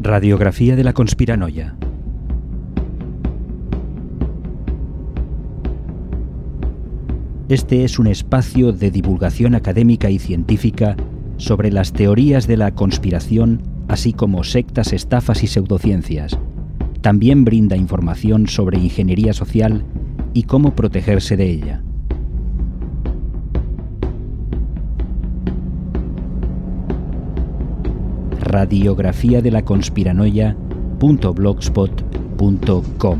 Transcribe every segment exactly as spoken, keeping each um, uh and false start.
Radiografía de la conspiranoia. Este es un espacio de divulgación académica y científica sobre las teorías de la conspiración, así como sectas, estafas y pseudociencias. También brinda información sobre ingeniería social y cómo protegerse de ella. Radiografía de la conspiranoia punto blogspot punto com.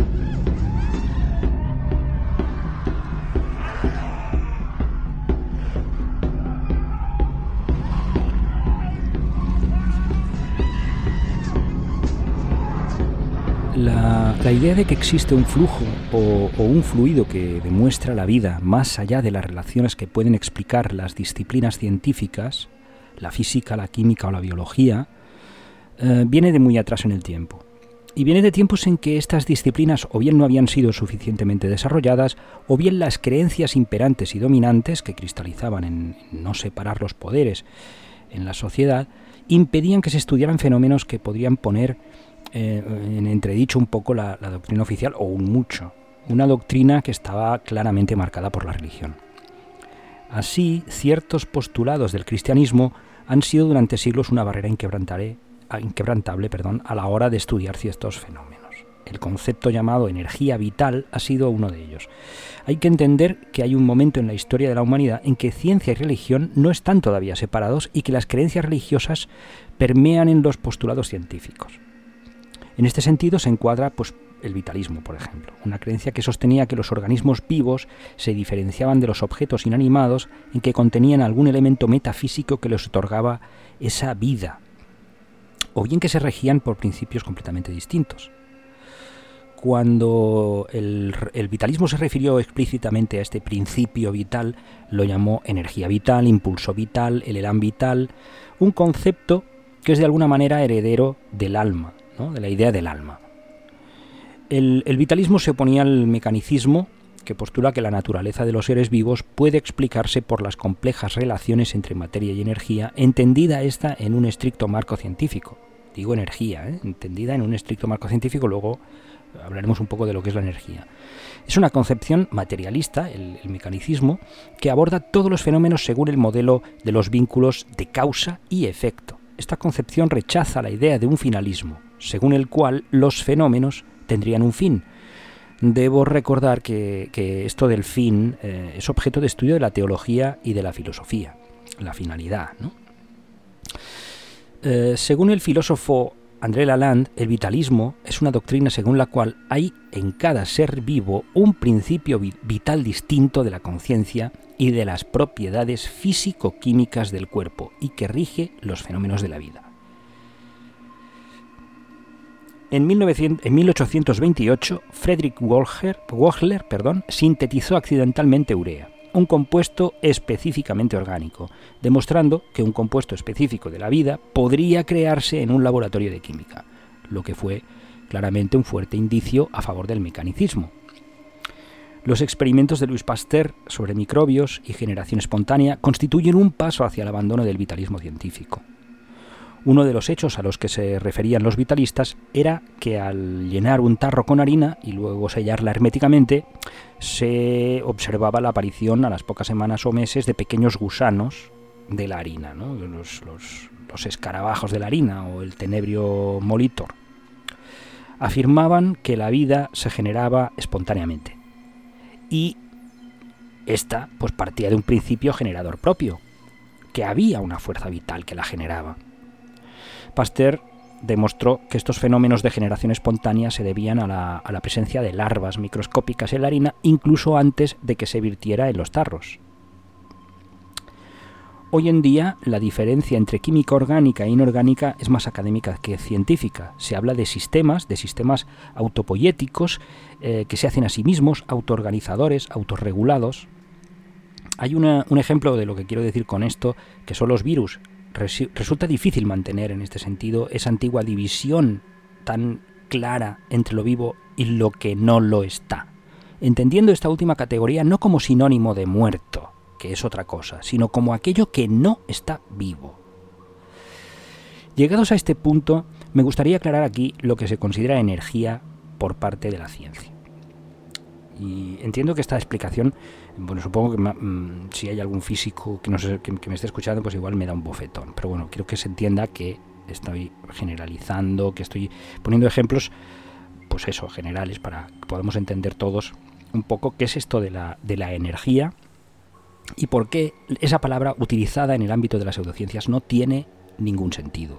La, la idea de que existe un flujo o, o un fluido que demuestra la vida más allá de las relaciones que pueden explicar las disciplinas científicas, la física, la química o la biología, eh, viene de muy atrás en el tiempo. Y viene de tiempos en que estas disciplinas o bien no habían sido suficientemente desarrolladas, o bien las creencias imperantes y dominantes que cristalizaban en, en no separar los poderes en la sociedad, impedían que se estudiaran fenómenos que podrían poner eh, en entredicho un poco la, la doctrina oficial, o un mucho, una doctrina que estaba claramente marcada por la religión. Así, ciertos postulados del cristianismo han sido durante siglos una barrera inquebrantable, inquebrantable perdón, a la hora de estudiar ciertos fenómenos. El concepto llamado energía vital ha sido uno de ellos. Hay que entender que hay un momento en la historia de la humanidad en que ciencia y religión no están todavía separados y que las creencias religiosas permean en los postulados científicos. En este sentido se encuadra pues, el vitalismo, por ejemplo, una creencia que sostenía que los organismos vivos se diferenciaban de los objetos inanimados en que contenían algún elemento metafísico que les otorgaba esa vida, o bien que se regían por principios completamente distintos. Cuando el, el vitalismo se refirió explícitamente a este principio vital, lo llamó energía vital, impulso vital, el elan vital, un concepto que es de alguna manera heredero del alma, ¿no? De la idea del alma. El, el vitalismo se oponía al mecanicismo, que postula que la naturaleza de los seres vivos puede explicarse por las complejas relaciones entre materia y energía, entendida esta en un estricto marco científico. Digo energía, ¿eh? entendida en un estricto marco científico, luego hablaremos un poco de lo que es la energía. Es una concepción materialista, el, el mecanicismo, que aborda todos los fenómenos según el modelo de los vínculos de causa y efecto. Esta concepción rechaza la idea de un finalismo, según el cual los fenómenos tendrían un fin. Debo recordar que, que esto del fin eh, es objeto de estudio de la teología y de la filosofía, la finalidad, ¿no? Eh, según el filósofo André Lalande, el vitalismo es una doctrina según la cual hay en cada ser vivo un principio vital distinto de la conciencia y de las propiedades físico-químicas del cuerpo y que rige los fenómenos de la vida. En, mil ochocientos veintiocho, Friedrich Wöhler, Wöhler perdón, sintetizó accidentalmente urea, un compuesto específicamente orgánico, demostrando que un compuesto específico de la vida podría crearse en un laboratorio de química, lo que fue claramente un fuerte indicio a favor del mecanicismo. Los experimentos de Louis Pasteur sobre microbios y generación espontánea constituyen un paso hacia el abandono del vitalismo científico. Uno de los hechos a los que se referían los vitalistas era que al llenar un tarro con harina y luego sellarla herméticamente, se observaba la aparición a las pocas semanas o meses de pequeños gusanos de la harina, ¿no? los, los, los escarabajos de la harina o el tenebrio molitor. Afirmaban que la vida se generaba espontáneamente y esta pues, partía de un principio generador propio, que había una fuerza vital que la generaba. Pasteur demostró que estos fenómenos de generación espontánea se debían a la, a la presencia de larvas microscópicas en la harina, incluso antes de que se virtiera en los tarros. Hoy en día, la diferencia entre química orgánica e inorgánica es más académica que científica. Se habla de sistemas, de sistemas autopoyéticos eh, que se hacen a sí mismos, autoorganizadores, autorregulados. Hay una, un ejemplo de lo que quiero decir con esto, que son los virus. Resulta difícil mantener en este sentido esa antigua división tan clara entre lo vivo y lo que no lo está, entendiendo esta última categoría no como sinónimo de muerto, que es otra cosa, sino como aquello que no está vivo. Llegados a este punto, Me gustaría aclarar aquí lo que se considera energía por parte de la ciencia. Y entiendo que esta explicación, bueno, supongo que mmm, si hay algún físico que, no sé, que, que me esté escuchando, pues igual me da un bofetón. Pero bueno, quiero que se entienda que estoy generalizando, que estoy poniendo ejemplos, pues eso, generales, para que podamos entender todos un poco qué es esto de la, de la energía y por qué esa palabra utilizada en el ámbito de las pseudociencias no tiene ningún sentido.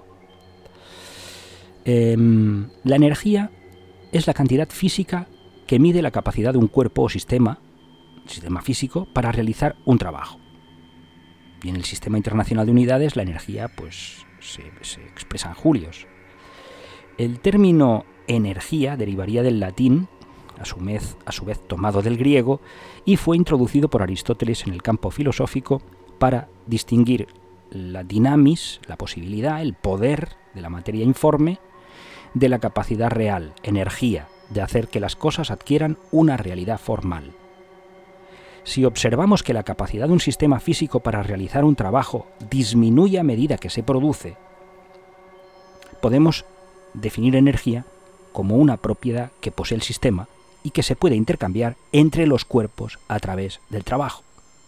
Eh, la energía es la cantidad física que mide la capacidad de un cuerpo o sistema, sistema físico, para realizar un trabajo. Y en el Sistema Internacional de Unidades la energía pues se, se expresa en julios. El término energía derivaría del latín, a su vez, a su vez tomado del griego, y fue introducido por Aristóteles en el campo filosófico para distinguir la dinamis, la posibilidad, el poder de la materia informe, de la capacidad real, energía, de hacer que las cosas adquieran una realidad formal. Si observamos que la capacidad de un sistema físico para realizar un trabajo disminuye a medida que se produce, podemos definir energía como una propiedad que posee el sistema y que se puede intercambiar entre los cuerpos a través del trabajo.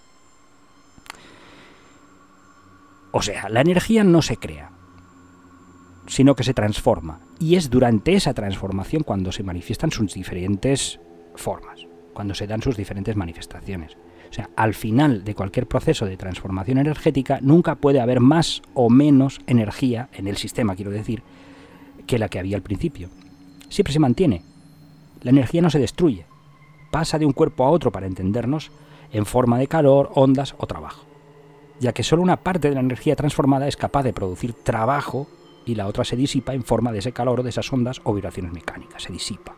O sea, la energía no se crea, sino que se transforma, y es durante esa transformación cuando se manifiestan sus diferentes formas, cuando se dan sus diferentes manifestaciones. O sea, al final de cualquier proceso de transformación energética nunca puede haber más o menos energía en el sistema, quiero decir, que la que había al principio. Siempre se mantiene. La energía no se destruye. Pasa de un cuerpo a otro, para entendernos, en forma de calor, ondas o trabajo, ya que solo una parte de la energía transformada es capaz de producir trabajo y la otra se disipa en forma de ese calor o de esas ondas o vibraciones mecánicas, se disipa.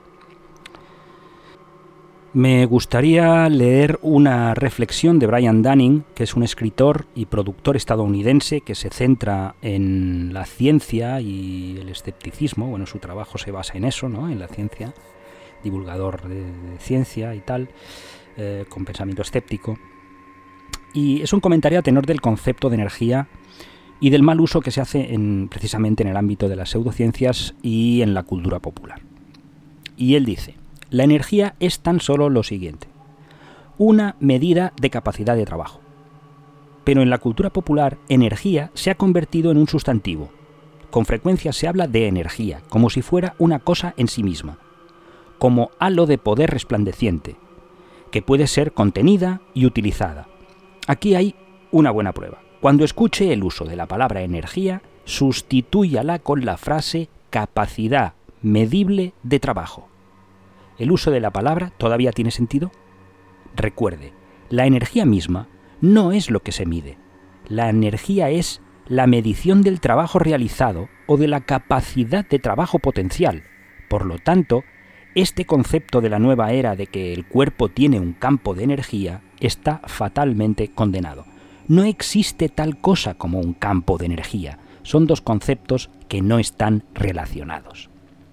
Me gustaría leer una reflexión de Brian Dunning, que es un escritor y productor estadounidense que se centra en la ciencia y el escepticismo. Bueno, su trabajo se basa en eso, ¿no? En la ciencia, divulgador de, de ciencia y tal, eh, con pensamiento escéptico. Y es un comentario a tenor del concepto de energía y del mal uso que se hace en, precisamente en el ámbito de las pseudociencias y en la cultura popular. Y él dice: la energía es tan solo lo siguiente, una medida de capacidad de trabajo. Pero en la cultura popular, energía se ha convertido en un sustantivo. Con frecuencia se habla de energía, como si fuera una cosa en sí misma, como halo de poder resplandeciente, que puede ser contenida y utilizada. Aquí hay una buena prueba. Cuando escuche el uso de la palabra energía, sustitúyala con la frase capacidad medible de trabajo. ¿El uso de la palabra todavía tiene sentido? Recuerde, la energía misma no es lo que se mide. La energía es la medición del trabajo realizado o de la capacidad de trabajo potencial. Por lo tanto, este concepto de la nueva era de que el cuerpo tiene un campo de energía está fatalmente condenado. No existe tal cosa como un campo de energía. Son dos conceptos que no están relacionados.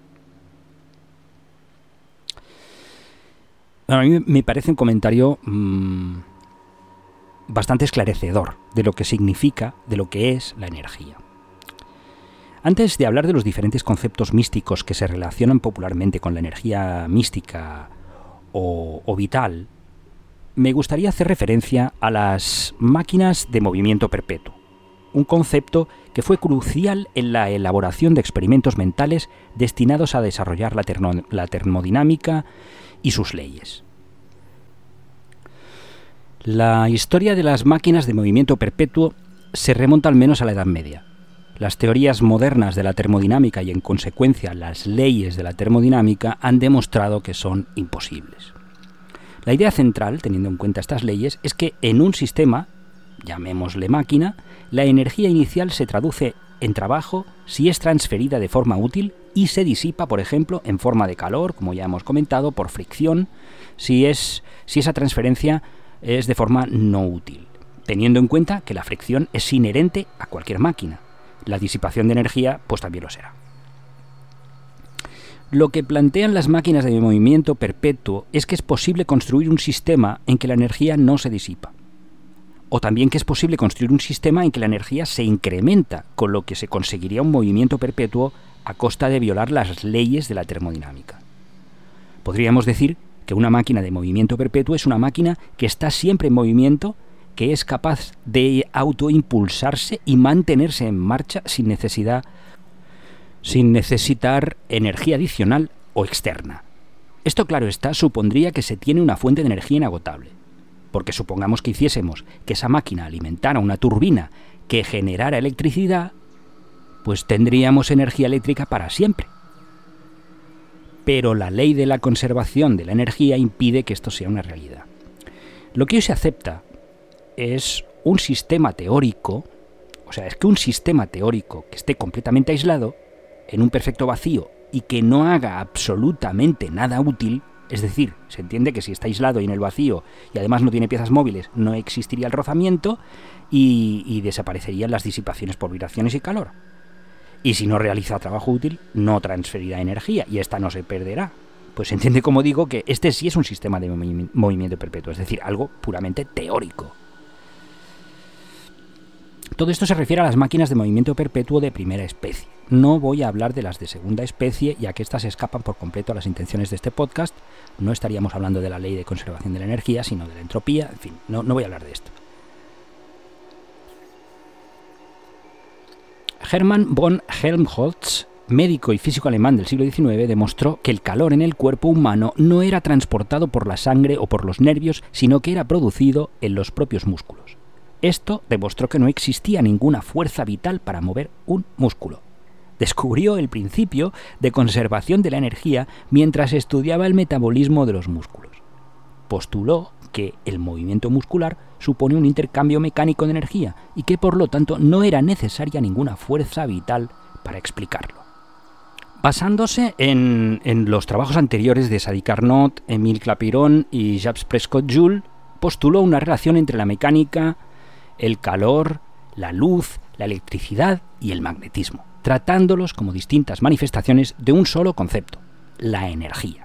Bueno, a mí me parece un comentario mmm, bastante esclarecedor de lo que significa, de lo que es la energía. Antes de hablar de los diferentes conceptos místicos que se relacionan popularmente con la energía mística o, o vital, me gustaría hacer referencia a las máquinas de movimiento perpetuo, un concepto que fue crucial en la elaboración de experimentos mentales destinados a desarrollar la, termo, la termodinámica y sus leyes. La historia de las máquinas de movimiento perpetuo se remonta al menos a la Edad Media. Las teorías modernas de la termodinámica y, en consecuencia, las leyes de la termodinámica han demostrado que son imposibles. La idea central, teniendo en cuenta estas leyes, es que en un sistema, llamémosle máquina, la energía inicial se traduce en trabajo si es transferida de forma útil y se disipa, por ejemplo, en forma de calor, como ya hemos comentado, por fricción, si, es, si esa transferencia es de forma no útil, teniendo en cuenta que la fricción es inherente a cualquier máquina. La disipación de energía, pues también lo será. Lo que plantean las máquinas de movimiento perpetuo es que es posible construir un sistema en que la energía no se disipa. O también que es posible construir un sistema en que la energía se incrementa, con lo que se conseguiría un movimiento perpetuo a costa de violar las leyes de la termodinámica. Podríamos decir que una máquina de movimiento perpetuo es una máquina que está siempre en movimiento, que es capaz de autoimpulsarse y mantenerse en marcha sin necesidad, sin necesitar energía adicional o externa. Esto, claro está, supondría que se tiene una fuente de energía inagotable, porque supongamos que hiciésemos que esa máquina alimentara una turbina que generara electricidad, pues tendríamos energía eléctrica para siempre. Pero la ley de la conservación de la energía impide que esto sea una realidad. Lo que hoy se acepta es un sistema teórico, o sea, es que un sistema teórico que esté completamente aislado, en un perfecto vacío, y que no haga absolutamente nada útil, es decir, se entiende que si está aislado y en el vacío, y además no tiene piezas móviles, no existiría el rozamiento y, y desaparecerían las disipaciones por vibraciones y calor. Y si no realiza trabajo útil, no transferirá energía, y esta no se perderá. Pues se entiende, como digo, que este sí es un sistema de movi- movimiento perpetuo, es decir, algo puramente teórico. Todo esto se refiere a las máquinas de movimiento perpetuo de primera especie. No voy a hablar de las de segunda especie, ya que estas escapan por completo a las intenciones de este podcast. No estaríamos hablando de la ley de conservación de la energía, sino de la entropía. En fin, no, no voy a hablar de esto. Hermann von Helmholtz, médico y físico alemán del siglo diecinueve, demostró que el calor en el cuerpo humano no era transportado por la sangre o por los nervios, sino que era producido en los propios músculos. Esto demostró que no existía ninguna fuerza vital para mover un músculo. Descubrió el principio de conservación de la energía mientras estudiaba el metabolismo de los músculos. Postuló que el movimiento muscular supone un intercambio mecánico de energía y que por lo tanto no era necesaria ninguna fuerza vital para explicarlo. Basándose en, en los trabajos anteriores de Sadi Carnot, Émile Clapeyron y Jacques Prescott-Joule, postuló una relación entre la mecánica, el calor, la luz, la electricidad y el magnetismo, tratándolos como distintas manifestaciones de un solo concepto, la energía.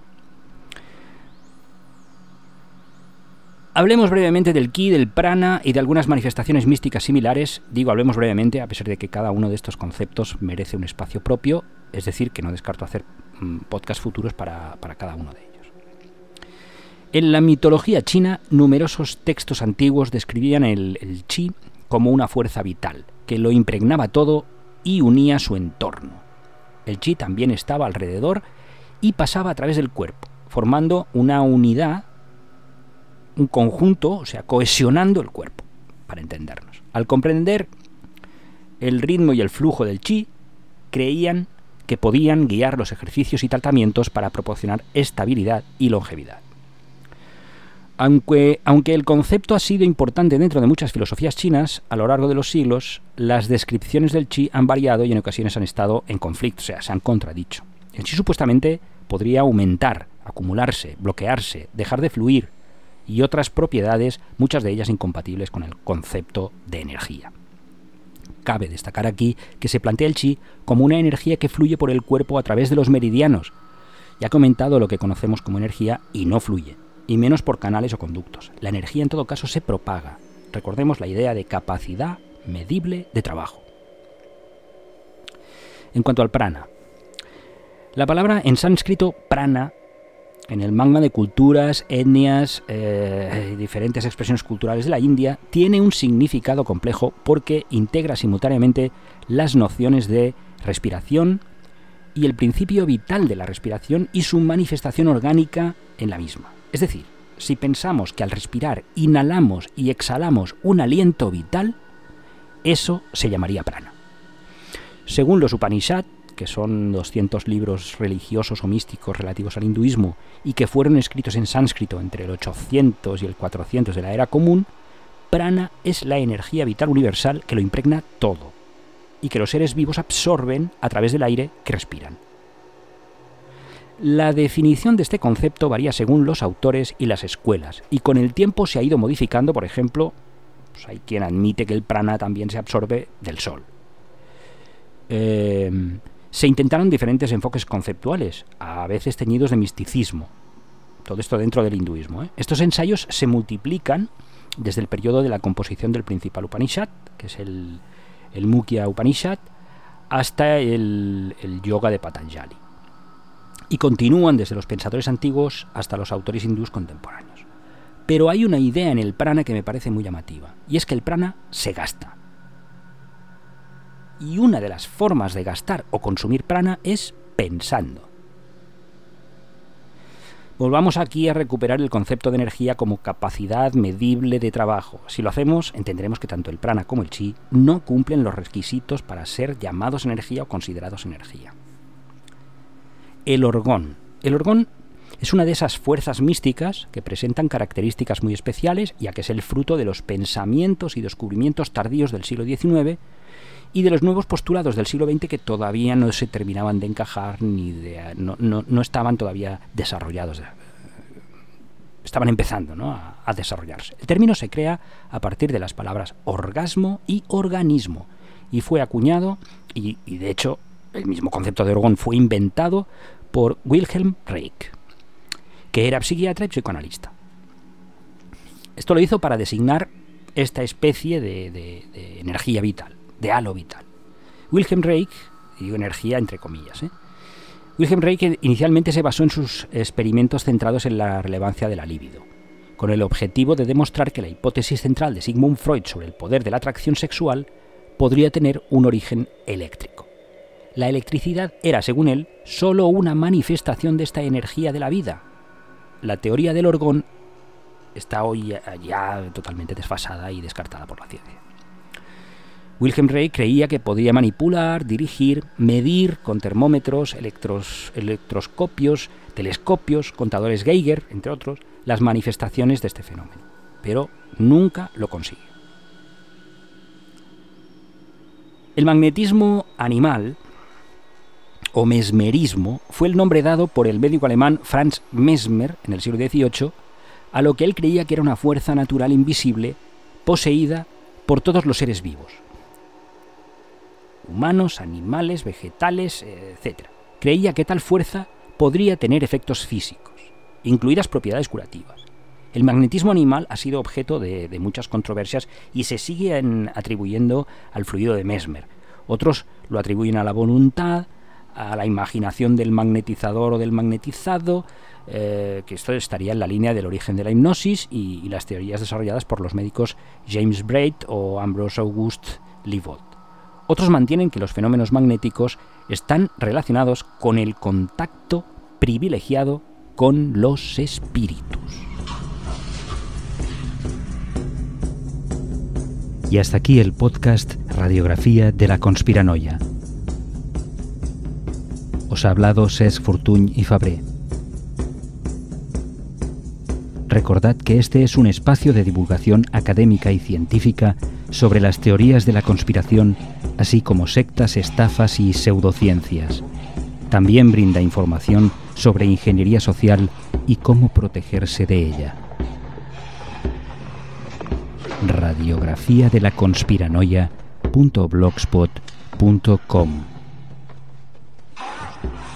Hablemos brevemente del ki, del prana y de algunas manifestaciones místicas similares. Digo, hablemos brevemente, a pesar de que cada uno de estos conceptos merece un espacio propio, es decir, que no descarto hacer mmm, podcasts futuros para, para cada uno de ellos. En la mitología china, numerosos textos antiguos describían el, el chi como una fuerza vital, que lo impregnaba todo y unía su entorno. El chi también estaba alrededor y pasaba a través del cuerpo, formando una unidad, un conjunto, o sea, cohesionando el cuerpo, para entendernos. Al comprender el ritmo y el flujo del chi, creían que podían guiar los ejercicios y tratamientos para proporcionar estabilidad y longevidad. Aunque, aunque el concepto ha sido importante dentro de muchas filosofías chinas, a lo largo de los siglos, las descripciones del chi han variado y en ocasiones han estado en conflicto, o sea, se han contradicho. El chi supuestamente podría aumentar, acumularse, bloquearse, dejar de fluir, y otras propiedades, muchas de ellas incompatibles con el concepto de energía. Cabe destacar aquí que se plantea el chi como una energía que fluye por el cuerpo a través de los meridianos. Ya he comentado lo que conocemos como energía y no fluye, y menos por canales o conductos. La energía en todo caso se propaga. Recordemos la idea de capacidad medible de trabajo. En cuanto al prana, la palabra en sánscrito prana, en el magma de culturas, etnias, eh, diferentes expresiones culturales de la India, tiene un significado complejo porque integra simultáneamente las nociones de respiración y el principio vital de la respiración y su manifestación orgánica en la misma. Es decir, si pensamos que al respirar inhalamos y exhalamos un aliento vital, eso se llamaría prana. Según los Upanishad, que son doscientos libros religiosos o místicos relativos al hinduismo y que fueron escritos en sánscrito entre el ochocientos y el cuatrocientos de la era común, prana es la energía vital universal que lo impregna todo y que los seres vivos absorben a través del aire que respiran. La definición de este concepto varía según los autores y las escuelas, y con el tiempo se ha ido modificando. Por ejemplo, pues hay quien admite que el prana también se absorbe del sol. Eh, se intentaron diferentes enfoques conceptuales, a veces teñidos de misticismo. Todo esto dentro del hinduismo, ¿eh? Estos ensayos se multiplican desde el periodo de la composición del principal Upanishad, que es el, el Mukya Upanishad, hasta el, el yoga de Patanjali. Y continúan desde los pensadores antiguos hasta los autores hindús contemporáneos. Pero hay una idea en el prana que me parece muy llamativa, y es que el prana se gasta. Y una de las formas de gastar o consumir prana es pensando. Volvamos aquí a recuperar el concepto de energía como capacidad medible de trabajo. Si lo hacemos, entenderemos que tanto el prana como el chi no cumplen los requisitos para ser llamados energía o considerados energía. El orgón. El orgón es una de esas fuerzas místicas que presentan características muy especiales, ya que es el fruto de los pensamientos y descubrimientos tardíos del siglo diecinueve y de los nuevos postulados del siglo veinte que todavía no se terminaban de encajar ni de, no, no, no estaban todavía desarrollados. Estaban empezando, ¿no?, a, a desarrollarse. El término se crea a partir de las palabras orgasmo y organismo y fue acuñado y, y de hecho el mismo concepto de orgón fue inventado por Wilhelm Reich, que era psiquiatra y psicoanalista. Esto lo hizo para designar esta especie de, de, de energía vital, de halo vital. Wilhelm Reich, digo energía entre comillas, ¿eh? Wilhelm Reich inicialmente se basó en sus experimentos centrados en la relevancia de la libido, con el objetivo de demostrar que la hipótesis central de Sigmund Freud sobre el poder de la atracción sexual podría tener un origen eléctrico. La electricidad era, según él, solo una manifestación de esta energía de la vida. La teoría del orgón está hoy ya totalmente desfasada y descartada por la ciencia. Wilhelm Reich creía que podía manipular, dirigir, medir con termómetros, electros, electroscopios, telescopios, contadores Geiger, entre otros, las manifestaciones de este fenómeno, pero nunca lo consiguió. El magnetismo animal o mesmerismo fue el nombre dado por el médico alemán Franz Mesmer en el siglo dieciocho a lo que él creía que era una fuerza natural invisible poseída por todos los seres vivos, humanos, animales, vegetales, etcétera. Creía que tal fuerza podría tener efectos físicos, incluidas propiedades curativas. El magnetismo animal ha sido objeto de, de muchas controversias y se sigue en, atribuyendo al fluido de Mesmer. Otros lo atribuyen a la voluntad, a la imaginación del magnetizador o del magnetizado, eh, que esto estaría en la línea del origen de la hipnosis y, y las teorías desarrolladas por los médicos James Braid o Ambrose Auguste Livold. Otros mantienen que los fenómenos magnéticos están relacionados con el contacto privilegiado con los espíritus. Y hasta aquí el podcast Radiografía de la Conspiranoia. Os ha hablado Cesc Fortuny y Fabré. Recordad que este es un espacio de divulgación académica y científica sobre las teorías de la conspiración, así como sectas, estafas y pseudociencias. También brinda información sobre ingeniería social y cómo protegerse de ella. Radiografía de la conspiranoia punto blogspot punto com